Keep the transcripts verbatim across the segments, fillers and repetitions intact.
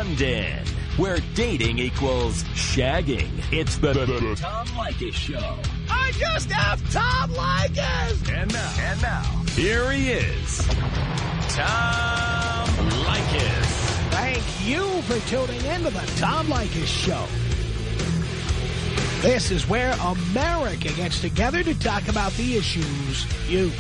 London, where dating equals shagging. It's the, the, the Tom Leykis Show. I just have Tom Leykis! And now, and now, here he is, Tom Leykis. Thank you for tuning in to the Tom Leykis Show. This is where America gets together to talk about the issues you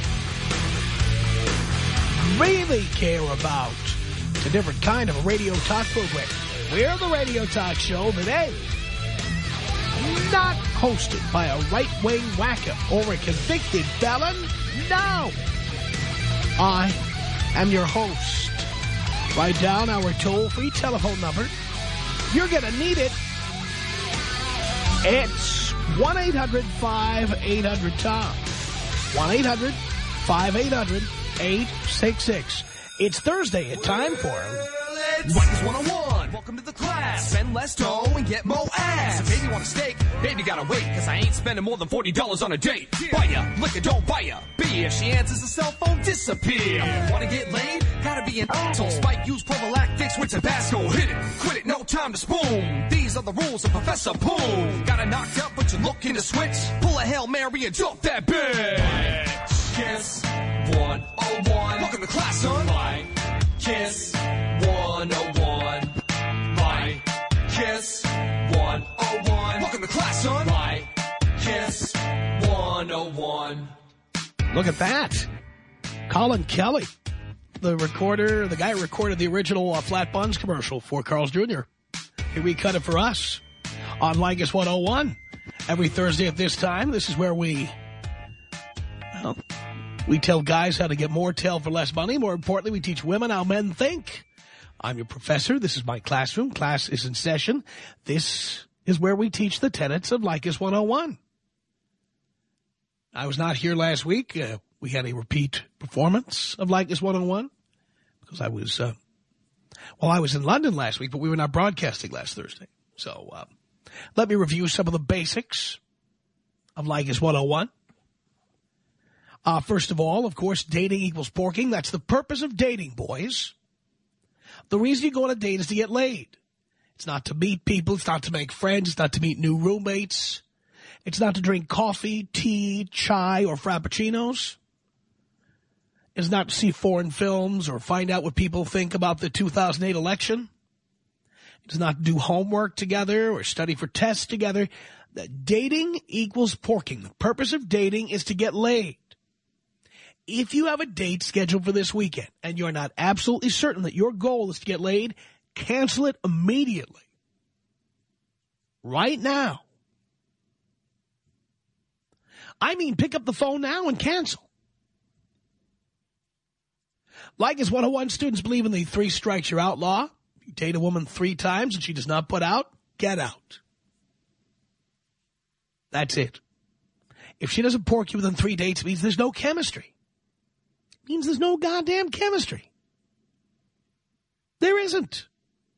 really care about. It's a different kind of a radio talk program. We're the radio talk show today, not hosted by a right-wing wacko or a convicted felon. No. I am your host. Write down our toll-free telephone number. You're going to need it. It's one eight hundred five eight hundred Tom. one eight hundred five eight hundred eight six six. It's Thursday. It's time for Leykis one oh one. Welcome to the class. Spend less dough and get more ass. If baby want a steak, baby gotta wait, cause I ain't spending more than forty dollars on a date. Buy ya, liquor, don't buy ya beer. She answers the cell phone, disappear. Wanna get laid? Gotta be an asshole. Spike, use prophylactics with Tabasco. Hit it, quit it, no time to spoon. These are the rules of Professor Poon. Got it knocked up, but you're looking to switch. Pull a Hail Mary and dump that bitch. Kiss one oh one. Welcome to class, son. My Kiss one oh one. My Kiss one oh one. Welcome to class, son. My Kiss one oh one. Look at that. Colin Kelly, the recorder, the guy who recorded the original uh, Flat Buns commercial for Carl's Junior He recut it for us on Leykis one oh one. Every Thursday at this time, this is where we, well, we tell guys how to get more tail for less money. More importantly, we teach women how men think. I'm your professor. This is my classroom. Class is in session. This is where we teach the tenets of Leykis one oh one. I was not here last week. Uh, we had a repeat performance of Leykis one oh one because I was, uh, well, I was in London last week, but we were not broadcasting last Thursday. So uh, let me review some of the basics of Leykis one oh one. Uh, first of all, of course, dating equals porking. That's the purpose of dating, boys. The reason you go on a date is to get laid. It's not to meet people. It's not to make friends. It's not to meet new roommates. It's not to drink coffee, tea, chai, or frappuccinos. It's not to see foreign films or find out what people think about the two thousand eight election. It's not to do homework together or study for tests together. Dating equals porking. The purpose of dating is to get laid. If you have a date scheduled for this weekend and you're not absolutely certain that your goal is to get laid, cancel it immediately. Right now. I mean, pick up the phone now and cancel. Leykis one oh one students believe in the three strikes you're out law. You date a woman three times and she does not put out, get out. That's it. If she doesn't pork you within three dates, it means there's no chemistry. It means there's no goddamn chemistry. There isn't.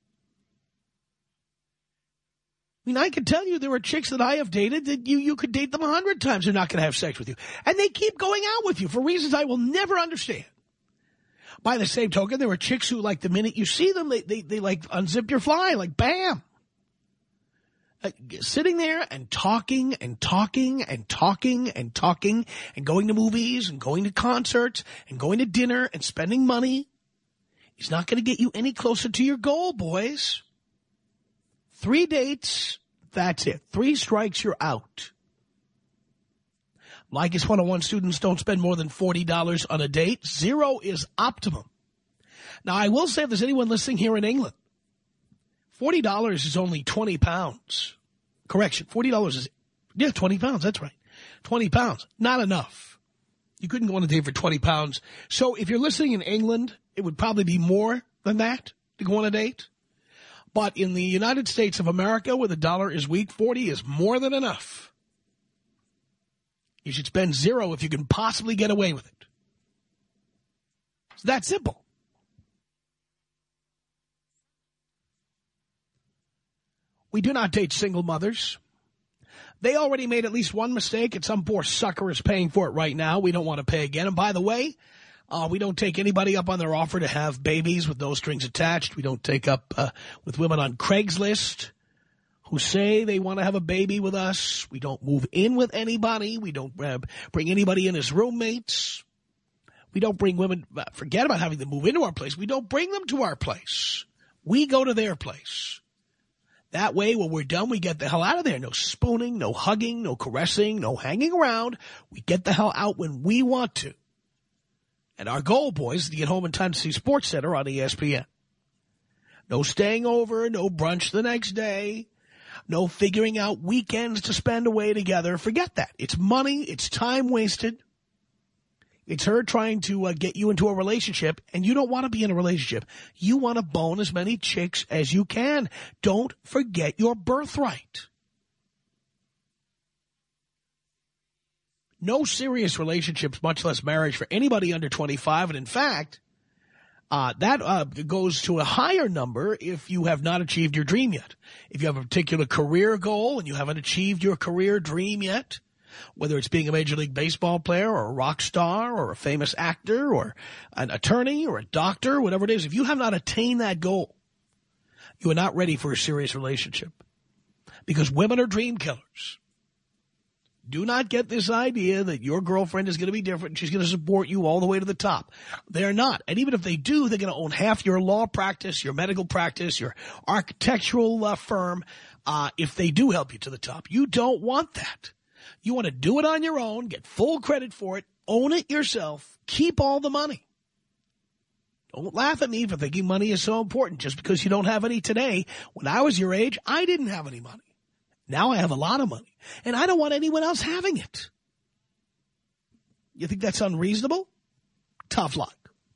I mean, I can tell you there are chicks that I have dated that you, you could date them a hundred times. They're not going to have sex with you. And they keep going out with you for reasons I will never understand. By the same token, there are chicks who, like, the minute you see them, they, they, they like, unzip your fly, like, bam. Uh, sitting there and talking and talking and talking and talking and going to movies and going to concerts and going to dinner and spending money is not going to get you any closer to your goal, boys. Three dates, that's it. Three strikes, you're out. Leykis one oh one students don't spend more than forty dollars on a date. Zero is optimum. Now, I will say if there's anyone listening here in England, forty dollars is only twenty pounds. Correction, forty dollars is, yeah, twenty pounds, that's right. twenty pounds, not enough. You couldn't go on a date for twenty pounds. So if you're listening in England, it would probably be more than that to go on a date. But in the United States of America, where the dollar is weak, forty is more than enough. You should spend zero if you can possibly get away with it. It's that simple. We do not date single mothers. They already made at least one mistake, and some poor sucker is paying for it right now. We don't want to pay again. And by the way, Uh, we don't take anybody up on their offer to have babies with no strings attached. We don't take up uh, with women on Craigslist who say they want to have a baby with us. We don't move in with anybody. We don't uh, bring anybody in as roommates. We don't bring women, uh, forget about having them move into our place. We don't bring them to our place. We go to their place. That way, when we're done, we get the hell out of there. No spooning, no hugging, no caressing, no hanging around. We get the hell out when we want to. And our goal, boys, is to get home in time to see SportsCenter on E S P N. No staying over, no brunch the next day, no figuring out weekends to spend away together. Forget that. It's money. It's time wasted. It's her trying to uh, get you into a relationship, and you don't want to be in a relationship. You want to bone as many chicks as you can. Don't forget your birthright. No serious relationships, much less marriage, for anybody under twenty-five. And in fact, uh, that uh, goes to a higher number if you have not achieved your dream yet. If you have a particular career goal and you haven't achieved your career dream yet, whether it's being a Major League Baseball player or a rock star or a famous actor or an attorney or a doctor, whatever it is, if you have not attained that goal, you are not ready for a serious relationship. Because women are dream killers. Do not get this idea that your girlfriend is going to be different and she's going to support you all the way to the top. They're not. And even if they do, they're going to own half your law practice, your medical practice, your architectural uh, firm, uh, if they do help you to the top. You don't want that. You want to do it on your own, get full credit for it, own it yourself, keep all the money. Don't laugh at me for thinking money is so important just because you don't have any today. When I was your age, I didn't have any money. Now I have a lot of money, and I don't want anyone else having it. You think that's unreasonable? Tough luck.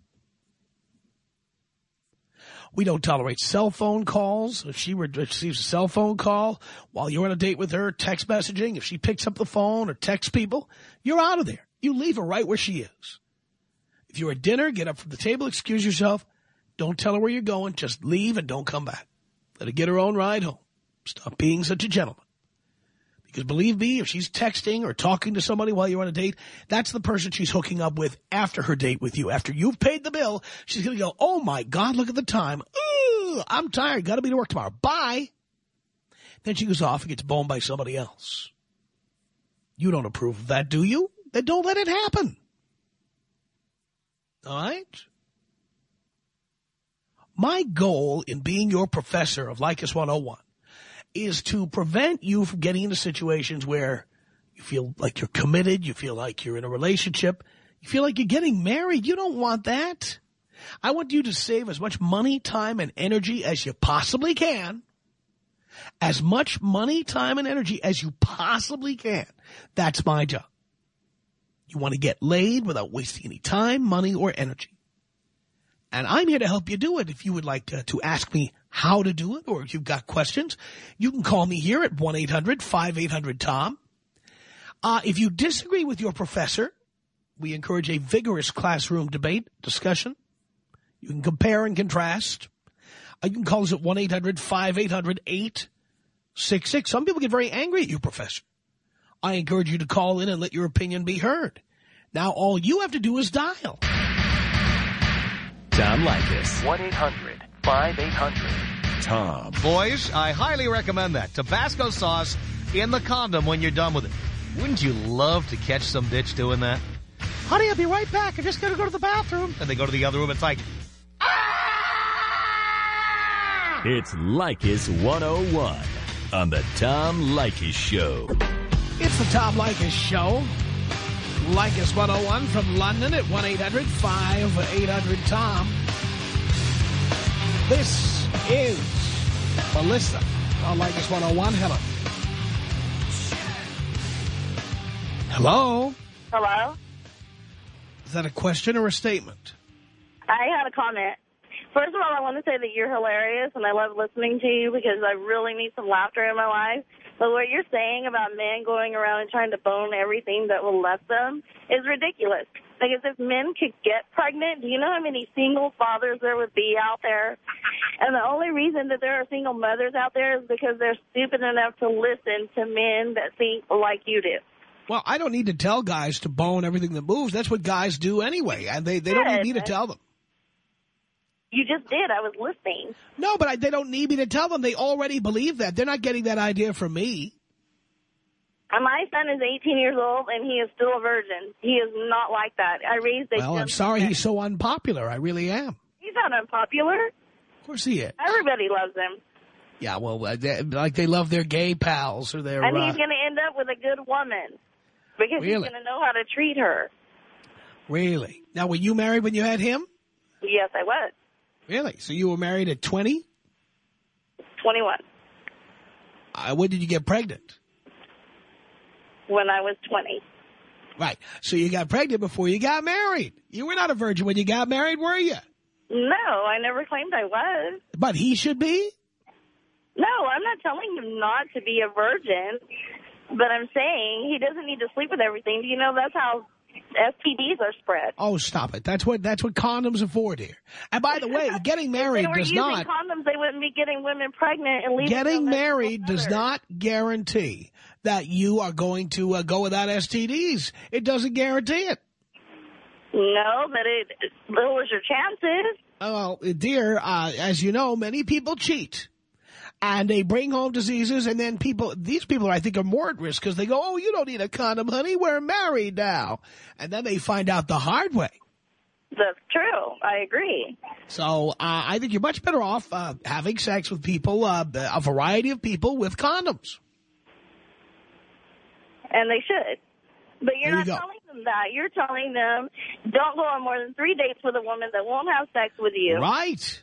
We don't tolerate cell phone calls. If she receives a cell phone call while you're on a date with her, text messaging, if she picks up the phone or texts people, you're out of there. You leave her right where she is. If you're at dinner, get up from the table, excuse yourself. Don't tell her where you're going. Just leave and don't come back. Let her get her own ride home. Stop being such a gentleman. Because believe me, if she's texting or talking to somebody while you're on a date, that's the person she's hooking up with after her date with you. After you've paid the bill, she's going to go, oh, my God, look at the time. Ooh, I'm tired. Got to be to work tomorrow. Bye. Then she goes off and gets boned by somebody else. You don't approve of that, do you? Then don't let it happen. All right? My goal in being your professor of Leykis one oh one is to prevent you from getting into situations where you feel like you're committed, you feel like you're in a relationship, you feel like you're getting married. You don't want that. I want you to save as much money, time, and energy as you possibly can. As much money, time, and energy as you possibly can. That's my job. You want to get laid without wasting any time, money, or energy. And I'm here to help you do it. If you would like to, to ask me how to do it, or if you've got questions, you can call me here at one eight hundred five eight hundred Tom. Uh, if you disagree with your professor, we encourage a vigorous classroom debate, discussion. You can compare and contrast. Uh, you can call us at one eight hundred five eight hundred eight six six. Some people get very angry at you, Professor. I encourage you to call in and let your opinion be heard. Now, all you have to do is dial Tom Leykis. one eight hundred five eight hundred Tom. Boys, I highly recommend that. Tabasco sauce in the condom when you're done with it. Wouldn't you love to catch some bitch doing that? Honey, I'll be right back. I'm just going to go to the bathroom. And they go to the other room. It's like, ah! It's Leykis one oh one on the Tom Leykis Show. It's the Tom Leykis Show. Leykis one oh one from London at one eight hundred five eight hundred Tom. This is Melissa on Leykis one oh one. Hello. Hello? Hello? Is that a question or a statement? I had a comment. First of all, I want to say that you're hilarious, and I love listening to you because I really need some laughter in my life. But what you're saying about men going around and trying to bone everything that will let them is ridiculous. Because if men could get pregnant, do you know how many single fathers there would be out there? And the only reason that there are single mothers out there is because they're stupid enough to listen to men that think like you do. Well, I don't need to tell guys to bone everything that moves. That's what guys do anyway, and they, they don't need me to tell them. You just did. I was listening. No, but I, they don't need me to tell them. They already believe that. They're not getting that idea from me. And my son is eighteen years old, and he is still a virgin. He is not like that. I raised a Well, I'm sorry he's so unpopular. I really am. He's not unpopular. Of course he is. Everybody loves him. Yeah, well, uh, they, like they love their gay pals or their... And uh, he's going to end up with a good woman because Really? he's going to know how to treat her. Really? Now, were you married when you had him? Yes, I was. Really? So you were married at twenty? twenty-one. Uh, when did you get pregnant? When I was twenty. Right. So you got pregnant before you got married. You were not a virgin when you got married, were you? No, I never claimed I was. But he should be? No, I'm not telling him not to be a virgin, but I'm saying he doesn't need to sleep with everything. Do you know that's how S T Ds are spread? Oh, stop it. That's what that's what condoms are for, dear. And by the way, getting married does not... If they were using condoms, they wouldn't be getting women pregnant and leaving Getting them married does mothers. not guarantee that you are going to uh, go without S T Ds. It doesn't guarantee it. No, but it lowers your chances. Oh, well, dear, uh, as you know, many people cheat. And they bring home diseases, and then people, these people, I think, are more at risk because they go, oh, you don't need a condom, honey, we're married now. And then they find out the hard way. That's true. I agree. So uh, I think you're much better off uh, having sex with people, uh, a variety of people with condoms. And they should. But you're There you not go. telling them that. You're telling them, don't go on more than three dates with a woman that won't have sex with you. Right.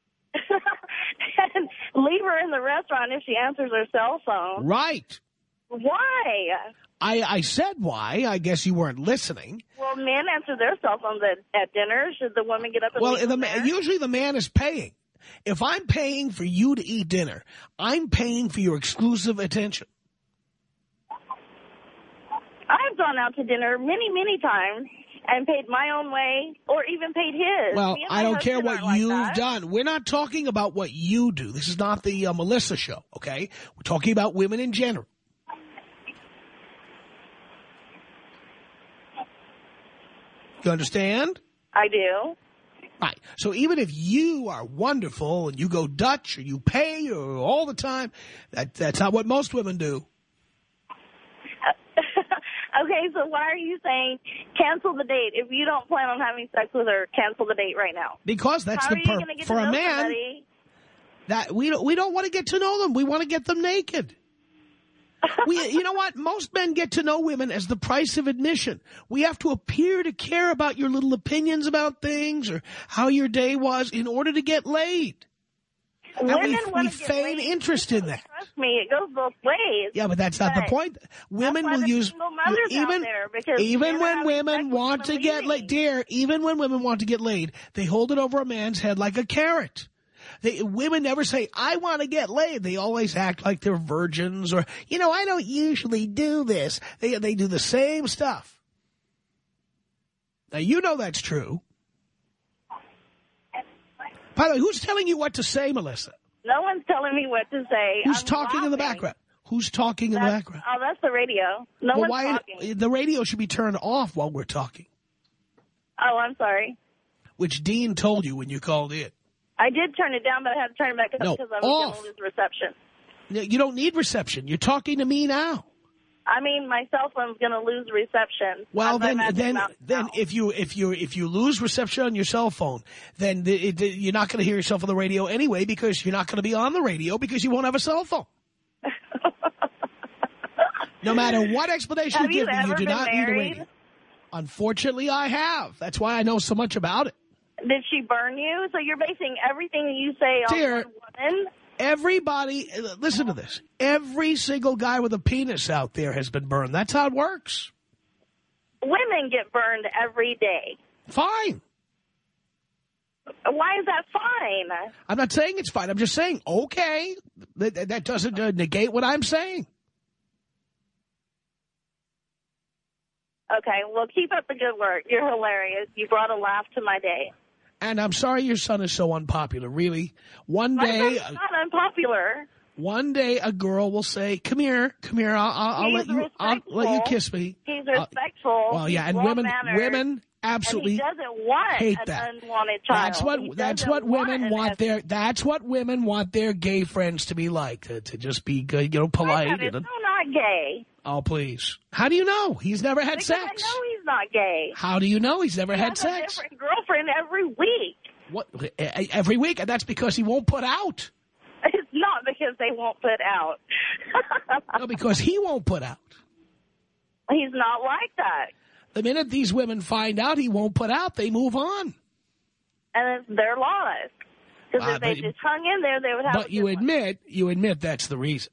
And leave her in the restaurant if she answers her cell phone. Right. Why? I, I said why. I guess you weren't listening. Well, men answer their cell phones at, at dinner. Should the woman get up and Well, leave the them ma- there? usually the man is paying. If I'm paying for you to eat dinner, I'm paying for your exclusive attention. I've gone out to dinner many, many times and paid my own way or even paid his. Well, Me and I my don't care husband what aren't like you've that. done. We're not talking about what you do. This is not the uh, Melissa show, okay? We're talking about women in general. You understand? I do. Right. So even if you are wonderful and you go Dutch or you pay or all the time, that that's not what most women do. Okay, so why are you saying cancel the date? If you don't plan on having sex with her, cancel the date right now. Because that's How the are you per- going to get for to know a man somebody? that we don't we don't want to get to know them. We want to get them naked. We, you know what? Most men get to know women as the price of admission. We have to appear to care about your little opinions about things or how your day was in order to get laid. And Women we, want we to get feign laid. interest in that. Trust me, it goes both ways. Yeah, but that's not the But point. Women why will there's use single mothers out even there, because even men are when having women sex with want to them get leaving. laid, dear. Even when women want to get laid, they hold it over a man's head like a carrot. They, women never say, I want to get laid. They always act like they're virgins or, you know, I don't usually do this. They, they do the same stuff. Now, you know that's true. By the way, who's telling you what to say, Melissa? No one's telling me what to say. Who's I'm talking in the laughing. background? Who's talking in the That's- background? Oh, that's the radio. No Well, one's why, talking. the radio should be turned off while we're talking, Oh, I'm sorry. which Dean told you when you called in. I did turn it down, but I had to turn it back up No, because I was off. going to lose reception. You don't need reception. You're talking to me now. I mean, my cell phone's going to lose reception. Well, I'm then, at then, Mountain then, now. if you if you if you lose reception on your cell phone, then the, it, the, you're not going to hear yourself on the radio anyway because you're not going to be on the radio because you won't have a cell phone. No matter what explanation Have you you give me, you ever do been not need a married? radio. Unfortunately, I have. That's why I know so much about it. Did she burn you? So you're basing everything you say on Dear, one woman? Everybody, listen to this. Every single guy with a penis out there has been burned. That's how it works. Women get burned every day. Fine. Why is that fine? I'm not saying it's fine. I'm just saying, okay. That, that doesn't uh, negate what I'm saying. Okay, well, keep up the good work. You're hilarious. You brought a laugh to my day. And I'm sorry your son is so unpopular, really. One My day, son's not unpopular. One day a girl will say, come here, come here, I'll, I'll, I'll let you I'll let you kiss me. He's respectful. Uh, well, yeah, and women women absolutely and he doesn't want hate an that. unwanted child. That's what he that's what women want, want their that's what women want their gay friends to be like, to, to just be good, you know, polite. It's and, so not gay. Oh, please. How do you know? He's never had because sex. I know he's not gay. How do you know he's never he had has sex? A different girlfriend every week. What every week? And that's because he won't put out. It's not because they won't put out. No, because he won't put out. He's not like that. The minute these women find out he won't put out, they move on. And it's their loss. Because Uh, if they but- just hung in there, they would have But a you good one. admit, you admit that's the reason.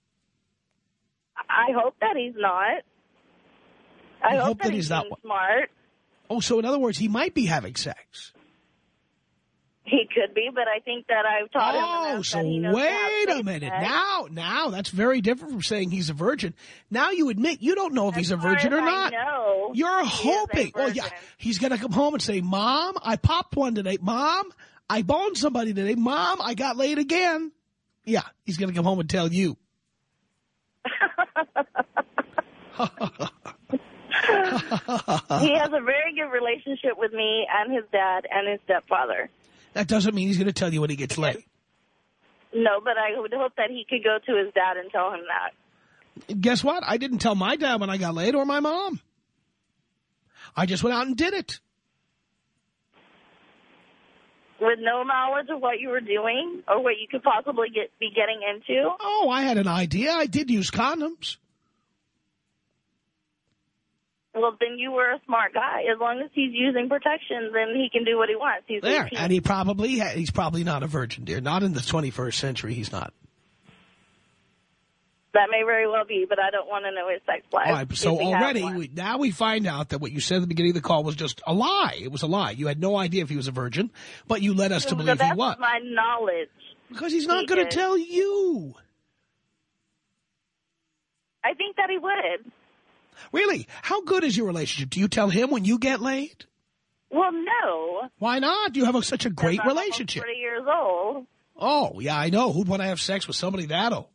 I hope that he's not. I You hope, hope that, that he's he's not being what? smart. Oh, so in other words, he might be having sex. He could be, but I think that I've taught him Oh, enough so that he knows to have wait a safe minute. sex. Now, now, that's very different from saying he's a virgin. Now you admit you don't know if As he's a far virgin as or I not. know, You're he is a hoping. Well, yeah, virgin. he's going to come home and say, Mom, I popped one today. Mom, I boned somebody today. Mom, I got laid again. Yeah, he's going to come home and tell you. He has a very good relationship with me and his dad and his stepfather. That doesn't mean he's going to tell you when he gets laid. No, but I would hope that he could go to his dad and tell him that. Guess what? I didn't tell my dad when I got laid or my mom. I just went out and did it. With no knowledge of what you were doing or what you could possibly get be getting into. Oh, I had an idea. I did use condoms. Well, then you were a smart guy. As long as he's using protection, then he can do what he wants. He's There, eighteen. and he probably ha he's probably not a virgin, dear. Not in the twenty-first century. He's not. That may very well be, but I don't want to know his sex life. All right, so if he has already one. we, now we find out that what you said at the beginning of the call was just a lie. It was a lie. You had no idea if he was a virgin, but you led us to So believe that's he was. my knowledge. Because he's not he going to is. tell you. I think that he would. Really? How good is your relationship? Do you tell him when you get laid? Well, no. Why not? You have a, such a great I'm almost relationship. forty years old. Oh, yeah, I know. Who'd want to have sex with somebody that old?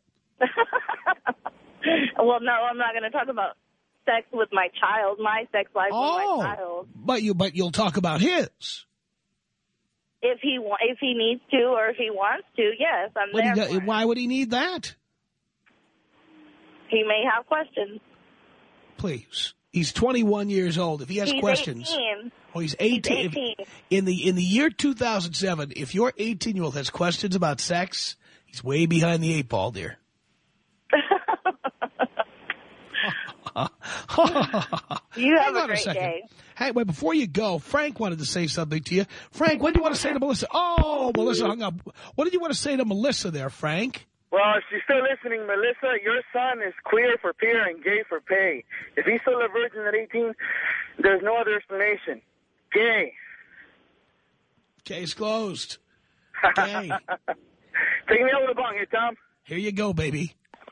Well, no, I'm not going to talk about sex with my child, my sex life Oh, with my child. but you, but you'll talk about his. If he wa- if he needs to or if he wants to, yes, I'm But there he, for do- him. why would he need that? He may have questions. Please. He's twenty-one years old. If he has He's questions. eighteen. Oh, he's eighteen. He's eighteen. If- in the in the year two thousand seven, if your eighteen-year-old has questions about sex, he's way behind the eight ball, dear. You have Hang a on great second. day. Hey, wait, before you go, Frank wanted to say something to you. Frank, what do you want to say to Melissa? Oh, Melissa hung up. What did you want to say to Melissa there, Frank? Well, if she's still listening, Melissa, your son is queer for peer and gay for pay. If he's still a virgin at eighteen, there's no other explanation. Gay. Case closed. Gay. Take me over the bong here, Tom. Here you go, baby.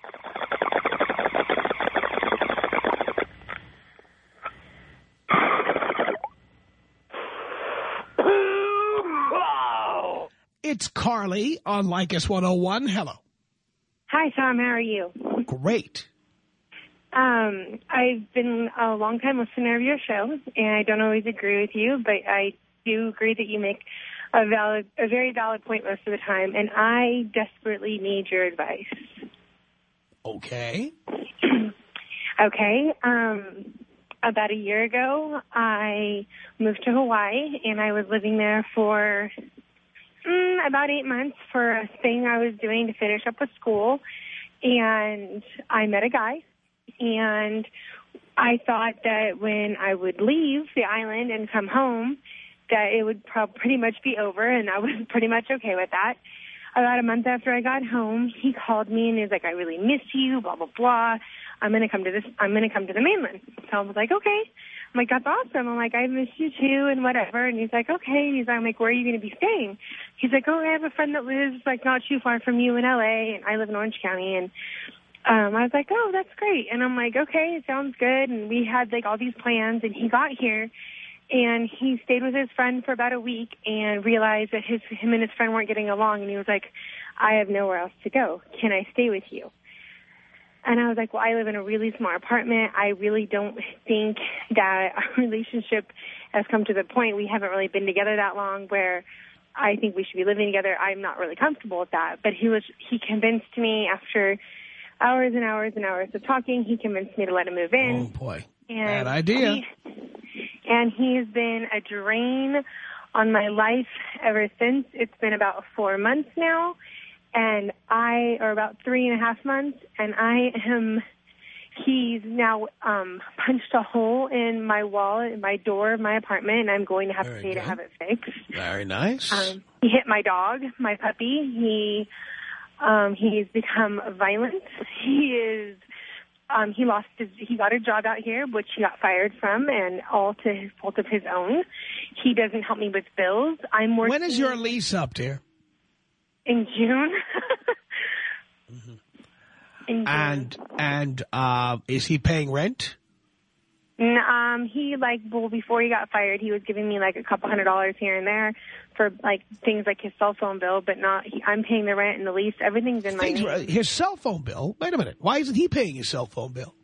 It's Carly on Lycus one oh one. Hello. Hi, Tom. How are you? Great. Um, I've been a long-time listener of your show, and I don't always agree with you, but I do agree that you make a valid, a very valid point most of the time, and I desperately need your advice. Okay. Okay. Um, about a year ago, I moved to Hawaii, and I was living there for mm, about eight months for a thing I was doing to finish up with school, and I met a guy. And I thought that when I would leave the island and come home, that it would prob- pretty much be over, and I was pretty much okay with that. About a month after I got home, he called me and he was like, "I really miss you, blah blah blah. I'm gonna come to this. I'm gonna come to the mainland." So I was like, "Okay." I'm like, "That's awesome." I'm like, "I miss you too," and whatever. And he's like, "Okay." And he's like, I'm like, "Where are you gonna be staying?" He's like, "Oh, I have a friend that lives like not too far from you in L A, and I live in Orange County." And Um, I was like, "Oh, that's great." And I'm like, "Okay, it sounds good." And we had like all these plans, and he got here and he stayed with his friend for about a week and realized that his, him and his friend weren't getting along. And he was like, I have nowhere else to go. Can I stay with you? And I was like, well, I live in a really small apartment. I really don't think that our relationship has come to the point. We haven't really been together that long where I think we should be living together. I'm not really comfortable with that. But he was, he convinced me after hours and hours and hours of talking, he convinced me to let him move in. Oh, boy. And bad idea. He, and he's been a drain on my life ever since. It's been about four months now. And I, or about three and a half months, and I am, he's now um, punched a hole in my wall, in my door of my apartment, and I'm going to have Very to pay good. to have it fixed. Very nice. Um, he hit my dog, my puppy. He, um, he's become violent. He is, um, he lost his, he got a job out here, which he got fired from, and all to his fault of his own. He doesn't help me with bills. I'm working. When is your lease up, dear? In June. mm-hmm. In June. And, and uh, is he paying rent? And, um, he, like, well, before he got fired, he was giving me, like, a couple hundred dollars here and there for, like, things like his cell phone bill, but not, he, I'm paying the rent and the lease. Everything's in my Things, name. his cell phone bill? Wait a minute. Why isn't he paying his cell phone bill?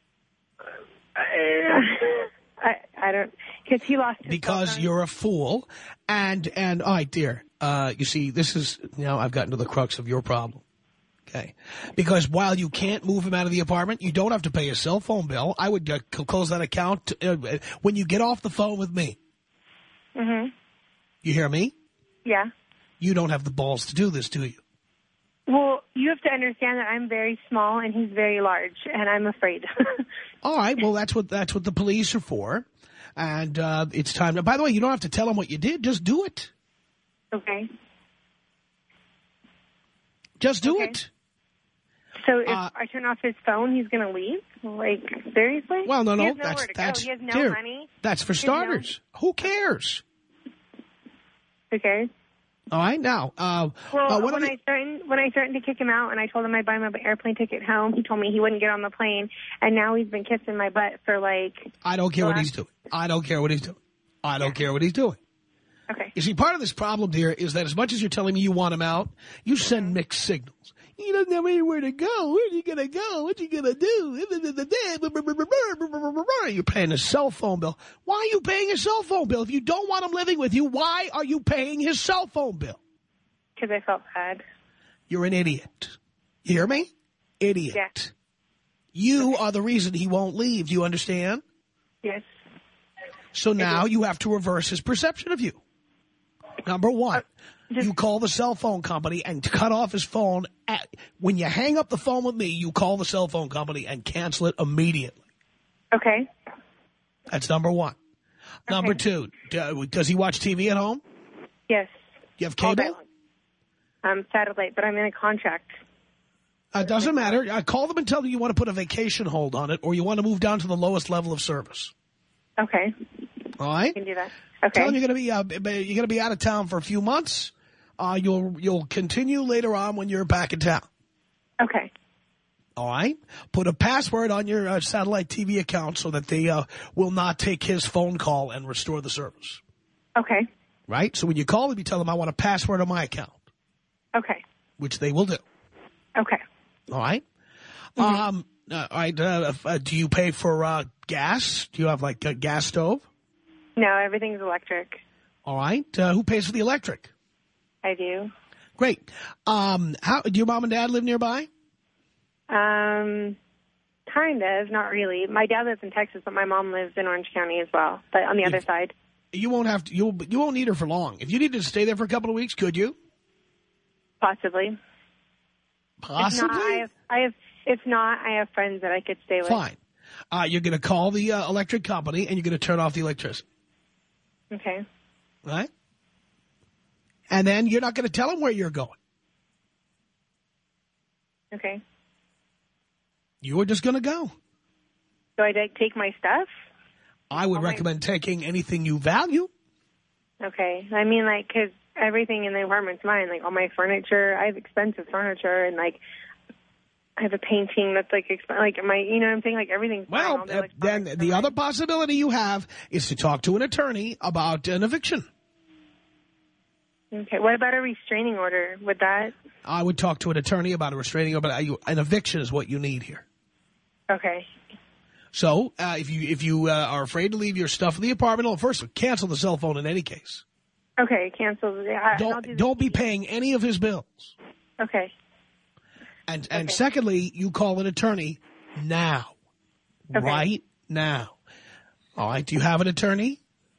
I, I don't, because he lost his Because you're a fool. And, and, all right, dear, uh, you see, this is, now I've gotten to the crux of your problem. Okay. Because while you can't move him out of the apartment, you don't have to pay his cell phone bill. I would uh, close that account uh, when you get off the phone with me. Mm-hmm. You hear me? Yeah. You don't have the balls to do this, do you? Well, you have to understand that I'm very small and he's very large, and I'm afraid. All right. Well, that's what that's what the police are for. And uh, it's time to, by the way, you don't have to tell him what you did. Just do it. Okay. Just do Okay. it. So if Uh, I turn off his phone, he's going to leave? Like, seriously? Well, no, He no. has nowhere That's, to that's, go. He has no dear, money. that's for He has no- starters. Who cares? Okay. All right. Now, uh, Well, uh, what when are the- I threatened when I threatened to kick him out, and I told him I'd buy him an airplane ticket home, he told me he wouldn't get on the plane, and now he's been kissing my butt for like. I don't care the what last- he's doing. I don't care what he's doing. I don't care what he's doing. Okay. You see, part of this problem, dear, is that as much as you're telling me you want him out, you send mixed signals. He doesn't have anywhere to go. Where are you going to go? What are you going to do? You're paying his cell phone bill. Why are you paying his cell phone bill? If you don't want him living with you, why are you paying his cell phone bill? Because I felt bad. You're an idiot. You hear me? Idiot. Yeah. You are the reason he won't leave. Do you understand? Yes. So now you have to reverse his perception of you. Number one, Just- you call the cell phone company and cut off his phone. At, when you hang up the phone with me, you call the cell phone company and cancel it immediately. Okay. That's number one. Number two, do- does he watch T V at home? Yes. You have All day cable? long. Um, satellite, but I'm in a contract. Uh, doesn't matter. Uh, call them and tell them you want to put a vacation hold on it or you want to move down to the lowest level of service. Okay. All right? I can do that. Tell them Okay. you're going to be uh, b- you're going to be out of town for a few months. Uh, you'll you'll continue later on when you're back in town. Okay. All right. Put a password on your uh, satellite T V account so that they uh, will not take his phone call and restore the service. Okay. Right. So when you call them, you tell them I want a password on my account, Okay. which they will do. Okay. All right. Mm-hmm. Um. Uh, all right. Uh, uh, do you pay for uh, gas? Do you have like a gas stove? No, everything's electric. All right. Uh, who pays for the electric? I do. Great. Um. How do your mom and dad live nearby? Um, kind of, not really. My dad lives in Texas, but my mom lives in Orange County as well, but on the other side. You won't have to. You you won't need her for long. If you needed to stay there for a couple of weeks, could you? Possibly. Possibly. If not, I have, I have, if not, I have friends that I could stay with. Fine. Uh, you're going to call the uh, electric company and you're going to turn off the electricity. Okay. Right? And then you're not going to tell them where you're going. Okay. You are just going to go. So I like, take my stuff? I would Oh, my- recommend taking anything you value. Okay. I mean, like, because everything in the apartment's mine. Like, all my furniture. I have expensive furniture, and, like, I have a painting that's, like, exp- like my, you know what I'm saying? Like, everything's mine. Well, All the uh, then electronics the are other mine. possibility you have is to talk to an attorney about an eviction. Okay. What about a restraining order? Would that? I would talk to an attorney about a restraining order, but an eviction is what you need here. Okay. So uh, if you if you uh, are afraid to leave your stuff in the apartment, well, first, cancel the cell phone in any case. Okay, cancel. I, don't do don't be paying any of his bills. Okay. And and okay. secondly, you call an attorney now. Okay. Right now. All right. Do you have an attorney?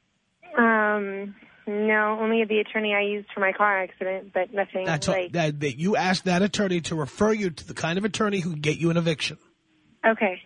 Um, no, only the attorney I used for my car accident, but nothing That's like... all, that, that you ask that attorney to refer you to the kind of attorney who can get you an eviction. Okay.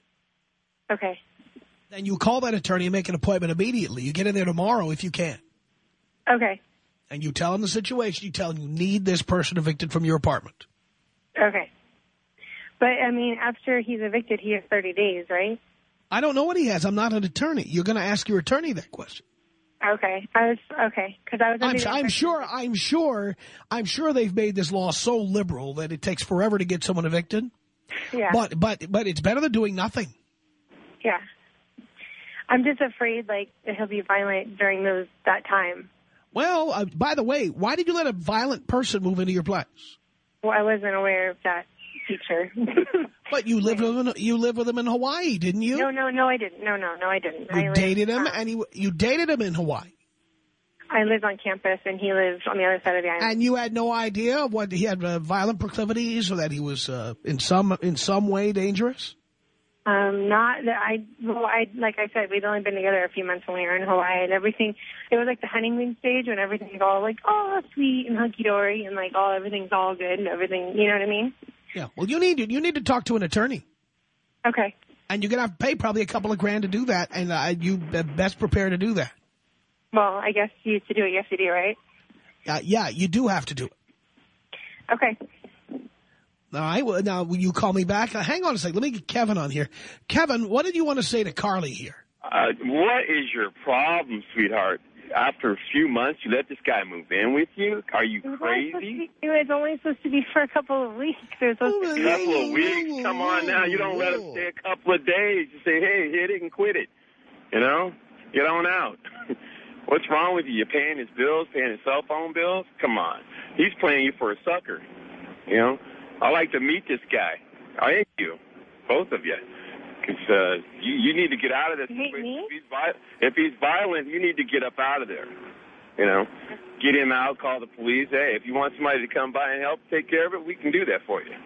Okay. Then you call that attorney and make an appointment immediately. You get in there tomorrow if you can. Okay. And you tell him the situation. You tell him you need this person evicted from your apartment. Okay. But, I mean, after he's evicted, he has thirty days, right? I don't know what he has. I'm not an attorney. You're going to ask your attorney that question. Okay. I was, okay. Because I was... I'm, I'm sure, I'm sure, I'm sure they've made this law so liberal that it takes forever to get someone evicted. Yeah. But, but, but it's better than doing nothing. Yeah. I'm just afraid, like, that he'll be violent during those that time. Well, uh, by the way, why did you let a violent person move into your place? Well, I wasn't aware of that feature. But you lived with him, you lived with him in Hawaii, didn't you? No, no, no, I didn't. No, no, no, I didn't. You I dated lived, him, um, and he, you dated him in Hawaii. I lived on campus, and he lived on the other side of the island. And you had no idea what he had uh, violent proclivities, or that he was uh, in some in some way dangerous? Um, not that I, well, I, like I said, we'd only been together a few months when we were in Hawaii, and everything, it was like the honeymoon stage when everything's all like, oh, sweet and hunky-dory, and like, oh, everything's all good and everything, you know what I mean? Yeah, well, you need to, you need to talk to an attorney. Okay. And you're going to have to pay probably a couple of grand to do that, and uh, you best prepare to do that. Well, I guess you to do what you have to do, right? Uh, yeah, you do have to do it. Okay. All right, well, now, will you call me back? Uh, hang on a second. Let me get Kevin on here. Kevin, what did you want to say to Carly here? Uh, what is your problem, sweetheart? After a few months, you let this guy move in with you? Are you crazy? It was only supposed to be for a couple of weeks. It was supposed A to be... couple of weeks? Come on now. You don't let him stay a couple of days. You say, hey, hit it and quit it. You know? Get on out. What's wrong with you? You're paying his bills, paying his cell phone bills? Come on. He's playing you for a sucker. You know? I like to meet this guy. I hate you. Both of you. Because uh, you, you need to get out of this. You hate me? If he's, if he's violent, you need to get up out of there. You know, get him out, call the police. Hey, if you want somebody to come by and help take care of it, we can do that for you.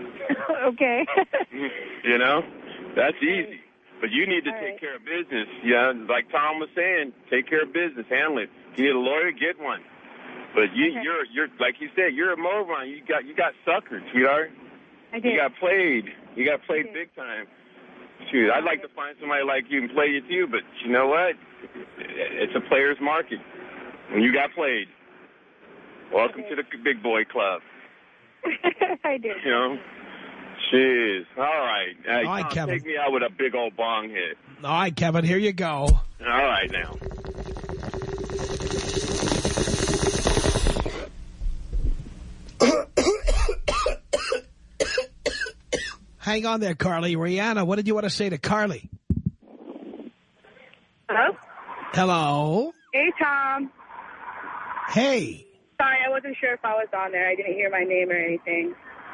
Okay. You know, that's easy. But you need to All take right. care of business. Yeah, like Tom was saying, take care of business, handle it. You need a lawyer, get one. But you, Okay. you're, you're like you said, you're a moron. You got, you got suckered, sweetheart. I did. You got played. You got played big time. Shoot, I'd like to find somebody like you and play you too, but you know what? It's a player's market. And you got played. Welcome Okay. to the big boy club. I did. You know? Jeez. All right. Hey, All right, Tom, Kevin. take me out with a big old bong hit. All right, Kevin, here you go. All right now. Hang on there, Carly. Rihanna, what did you want to say to Carly? Hello? Hello? Hey, Tom. Hey. Sorry, I wasn't sure if I was on there. I didn't hear my name or anything.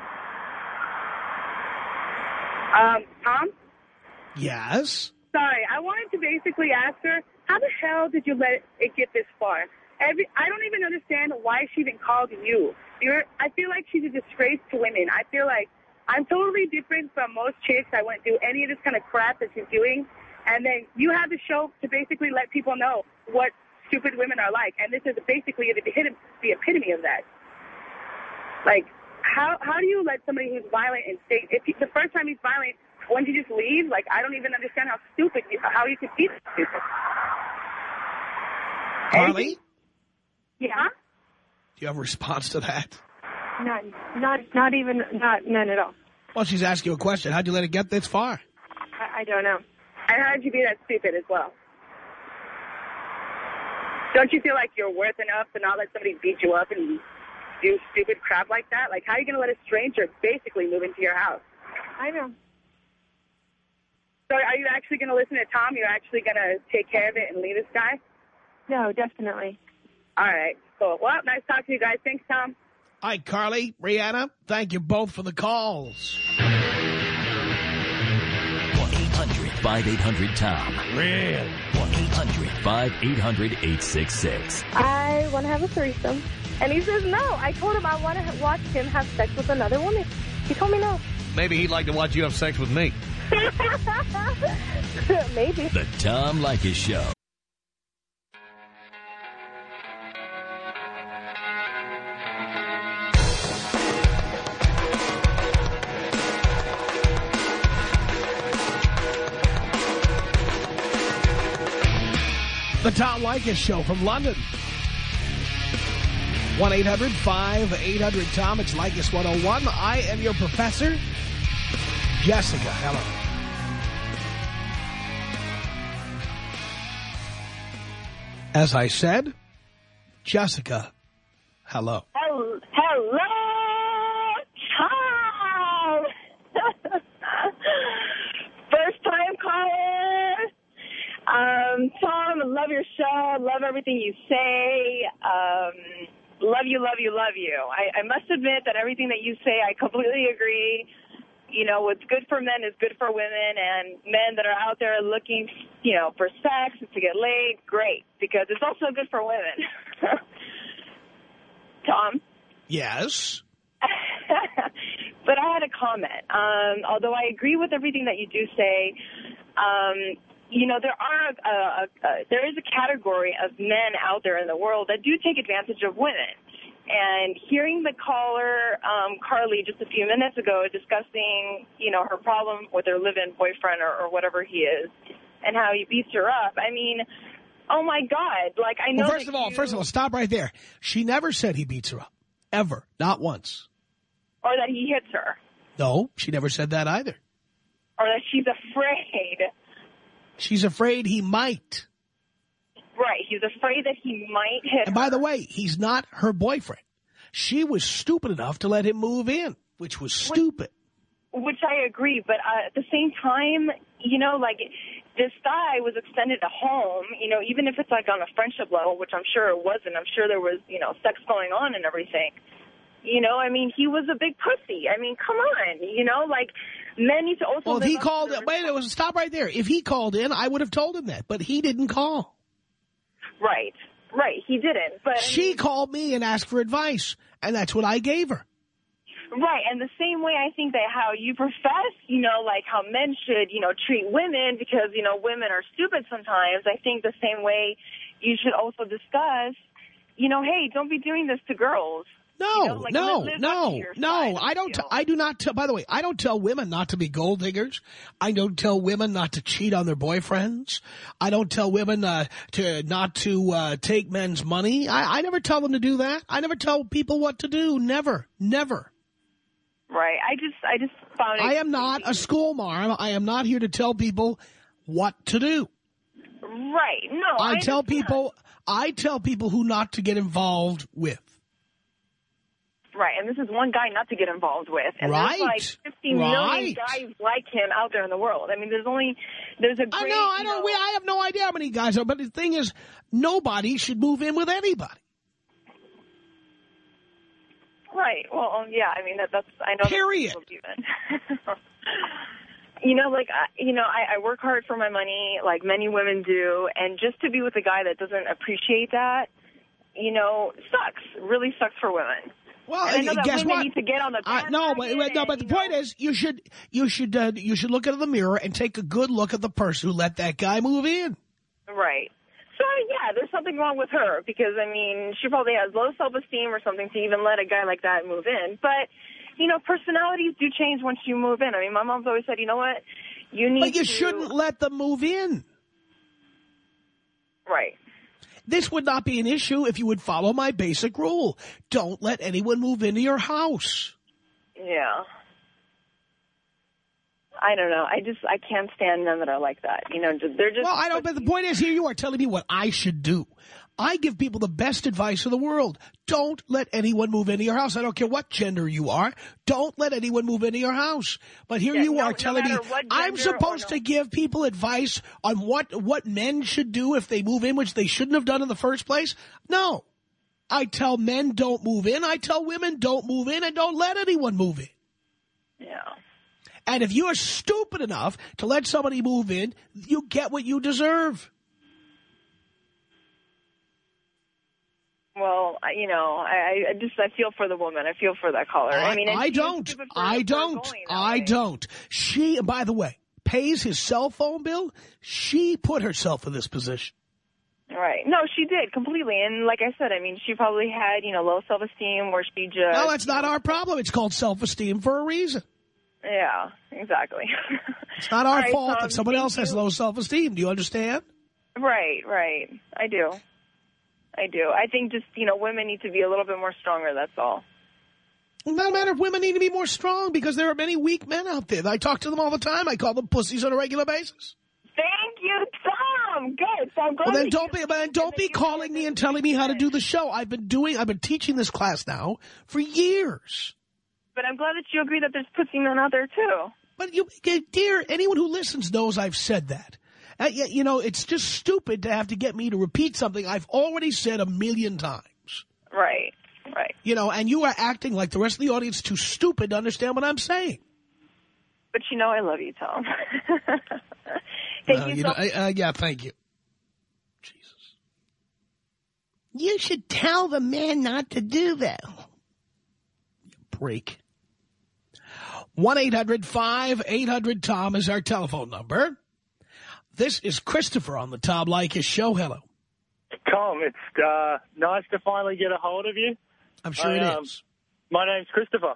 Um, Tom? Yes? Sorry, I wanted to basically ask her, how the hell did you let it get this far? Every, I don't even understand why she even called you. You're, I feel like she's a disgrace to women. I feel like I'm totally different from most chicks. I wouldn't do any of this kind of crap that she's doing. And then you have the show to basically let people know what stupid women are like. And this is basically the epitome, the epitome of that. Like, how how do you let somebody who's violent and stay, if he, the first time he's violent, wouldn't you just leave? Like, I don't even understand how stupid, you, how you could be stupid. Carly? Yeah? Do you have a response to that? Not, not, not even, not, none at all. Well, she's asking you a question. How'd you let it get this far? I, I don't know. And how'd you be that stupid as well? Don't you feel like you're worth enough to not let somebody beat you up and do stupid crap like that? Like, how are you going to let a stranger basically move into your house? I know. So are you actually going to listen to Tom? You're actually going to take care of it and leave this guy? No, definitely. All right. cool. Well, nice talking to you guys. Thanks, Tom. All right, Carly, Brianna, thank you both for the calls. one eight hundred five eight hundred Tom. Man. one eight hundred five eight hundred eight six six. I want to have a threesome. And he says no. I told him I want to watch him have sex with another woman. He told me no. Maybe he'd like to watch you have sex with me. Maybe. The Tom Leykis Show. The Tom Leykis Show from London. one eight hundred five eight hundred Tom. It's Leykis one oh one. I am your professor, Jessica. Hello. As I said, Jessica, hello. Hello, hello Tom. First time caller. Um, Tom, I love your show. Love everything you say. Um, love you, love you, love you. I, I must admit that everything that you say, I completely agree. You know, what's good for men is good for women, and men that are out there looking, you know, for sex and to get laid, great, because it's also good for women. Tom? Yes? But I had a comment. Um, although I agree with everything that you do say, um, you know, there are a, a, a, there is a category of men out there in the world that do take advantage of women. And hearing the caller, um, Carly, just a few minutes ago discussing, you know, her problem with her live-in boyfriend or, or whatever he is and how he beats her up, I mean, oh, my God. Like, I know well, first that of all, you... first of all, stop right there. She never said he beats her up. Ever. Not once. Or that he hits her. No, she never said that either. Or that she's afraid. She's afraid he might. Right. He's afraid that he might hit And by the way, he's not her boyfriend. She was stupid enough to let him move in, which was stupid. Which, which I agree. But uh, at the same time, you know, like, this guy was extended to home, you know, even if it's like on a friendship level, which I'm sure it wasn't. I'm sure there was, you know, sex going on and everything. You know, I mean, he was a big pussy. I mean, come on, you know, like, men need to also... Well, if he called... Wait, it was stop right there. If he called in, I would have told him that, but he didn't call. Right, right, he didn't. But she I mean, called me and asked for advice, and that's what I gave her. Right, and the same way I think that how you profess, you know, like how men should, you know, treat women because, you know, women are stupid sometimes, I think the same way you should also discuss, you know, hey, don't be doing this to girls. No, you know, like, no, live, live no, no. I don't. T I do not. T by the way, I don't tell women not to be gold diggers. I don't tell women not to cheat on their boyfriends. I don't tell women uh, to not to uh, take men's money. I, I never tell them to do that. I never tell people what to do. Never, never. Right. I just, I just found it. I am not a school marm. I am not here to tell people what to do. Right. No. I, I tell understand. people. I tell people who not to get involved with. Right, and this is one guy not to get involved with. And right. there's like fifty right. million guys like him out there in the world. I mean, there's only, there's a great, I know, I don't, we, I have no idea how many guys are, but the thing is, nobody should move in with anybody. Right, well, yeah, I mean, that, that's, I know. Period. You know, like, I, you know, I, I work hard for my money, like many women do, and just to be with a guy that doesn't appreciate that, you know, sucks, really sucks for women. Well, and I know that guess women what? need to get on the uh, no, but no, but the know. point is, you should you should uh, you should look into the mirror and take a good look at the person who let that guy move in. Right. So yeah, there's something wrong with her because I mean, she probably has low self-esteem or something to even let a guy like that move in. But you know, personalities do change once you move in. I mean, my mom's always said, you know what, you need. But you to... shouldn't let them move in. Right. This would not be an issue if you would follow my basic rule. Don't let anyone move into your house. Yeah. I don't know. I just, I can't stand men that are like that. You know, they're just... Well, I don't, but the point is, here you are telling me what I should do. I give people the best advice in the world. Don't let anyone move into your house. I don't care what gender you are. Don't let anyone move into your house. But here yeah, you no, are telling no me no. I'm supposed to give people advice on what, what men should do if they move in, which they shouldn't have done in the first place? No. I tell men don't move in. I tell women don't move in and don't let anyone move in. Yeah. And if you are stupid enough to let somebody move in, you get what you deserve. Well, I- you know, I, I just I feel for the woman. I feel for that caller. I, I mean, I and don't. she's stupid for- I for don't. going that I way. don't. She, by the way, pays his cell phone bill. She put herself in this position. Right. No, she did completely. And like I said, I mean, she probably had, you know, low self-esteem where she just... No, that's not our problem. It's called self-esteem for a reason. Yeah, exactly. It's not our All right, fault Tom, that someone thank else has you. low self-esteem. Do you understand? Right, right. I do. I do. I think just, you know, women need to be a little bit more stronger, that's all. Well, not a matter if women need to be more strong, because there are many weak men out there. I talk to them all the time. I call them pussies on a regular basis. Thank you, Tom. Good. So I'm glad Well, then that don't you- be, then don't be calling me and telling me how to do the show. I've been doing, I've been teaching this class now for years. But I'm glad that you agree that there's pussy men out there, too. But you, dear, anyone who listens knows I've said that. Uh, you, you know, it's just stupid to have to get me to repeat something I've already said a million times. Right, right. You know, and you are acting like the rest of the audience too stupid to understand what I'm saying. But you know I love you, Tom. Thank Uh, you you so know, uh, uh, yeah, thank you. Jesus. You should tell the man not to do that. Break. one eight hundred five eight hundred Tom is our telephone number. This is Christopher on the Tom Leykis show. Hello. Tom, it's uh, nice to finally get a hold of you. I'm sure I, it um, is. My name's Christopher.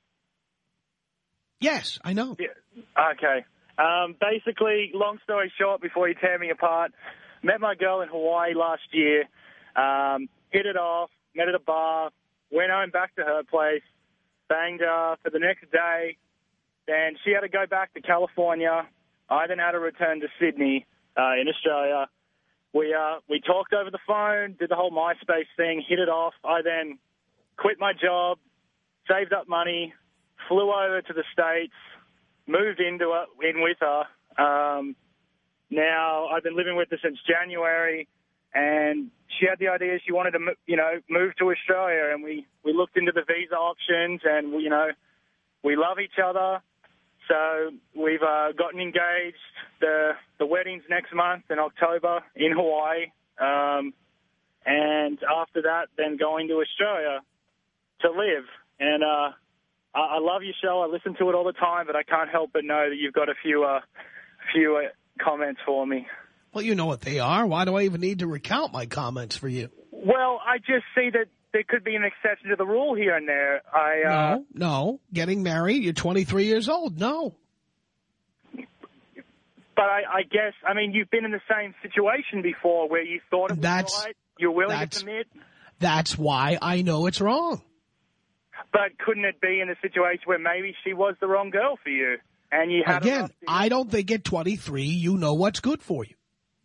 Yes, I know. Yeah. Okay. Um, basically, long story short, before you tear me apart, met my girl in Hawaii last year, um, hit it off, met at a bar, went home back to her place, banged her for the next day. Then she had to go back to California. I then had to return to Sydney uh, in Australia. We uh, we talked over the phone, did the whole MySpace thing, hit it off. I then quit my job, saved up money, flew over to the States, moved into it, in with her. Um, now I've been living with her since January, and she had the idea she wanted to, you know, move to Australia, and we, we looked into the visa options, and, we, you know, we love each other. So we've uh, gotten engaged. The the wedding's next month in October in Hawaii. Um, and after that, then going to Australia to live. And uh, I, I love your show. I listen to it all the time, but I can't help but know that you've got a few, uh, few uh, comments for me. Well, you know what they are. Why do I even need to recount my comments for you? Well, I just see that there could be an exception to the rule here and there. I uh, No, no. Getting married, you're twenty-three years old. No. But I, I guess, I mean, you've been in the same situation before where you thought it was That's- right, you're willing that's- to commit. That's why I know it's wrong. But couldn't it be in a situation where maybe she was the wrong girl for you? And you had a Again, rough deal? I don't think at twenty-three you know what's good for you.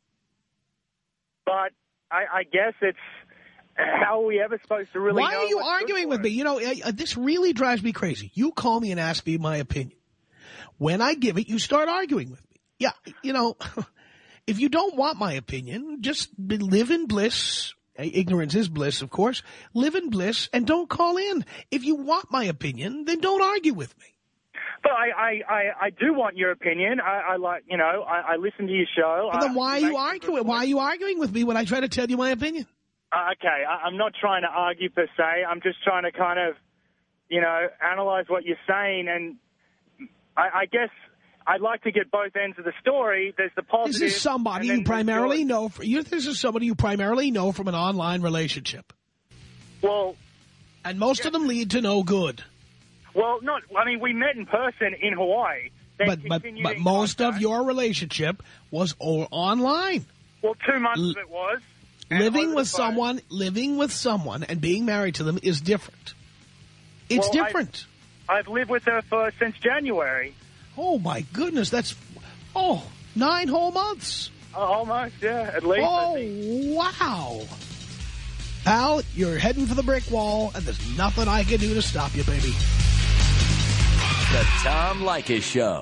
But I, I guess it's, how are we ever supposed to really Why know are you what's good arguing for with us? me? You know, uh, this really drives me crazy. You call me and ask me my opinion. When I give it, you start arguing with me. Yeah, you know, if you don't want my opinion, just live in bliss. Ignorance is bliss, of course. Live in bliss and don't call in. If you want my opinion, then don't argue with me. But I, I, I, I do want your opinion. I, I like, you know, I, I listen to your show. Well, then I- why are you you make- arguing? Why are you arguing with me when I try to tell you my opinion? Uh, okay, I, I'm not trying to argue per se. I'm just trying to kind of, you know, analyze what you're saying. And I, I guess I'd like to get both ends of the story. There's the positive. This is somebody and you then there's primarily yours. know. For, you, this is somebody you primarily know from an online relationship. Well, and most of them lead to no good. Well, not. I mean, we met in person in Hawaii. Then But but continued but in most contact. of your relationship was o- online. Well, two months of it was. and Living over with the phone. someone, living with someone, and being married to them is different. It's Well, I- different. I've lived with her for since January. Oh my goodness, that's oh nine whole months. Oh, almost, yeah, at least. Oh wow, Al, you're heading for the brick wall, and there's nothing I can do to stop you, baby. The Tom Leykis Show.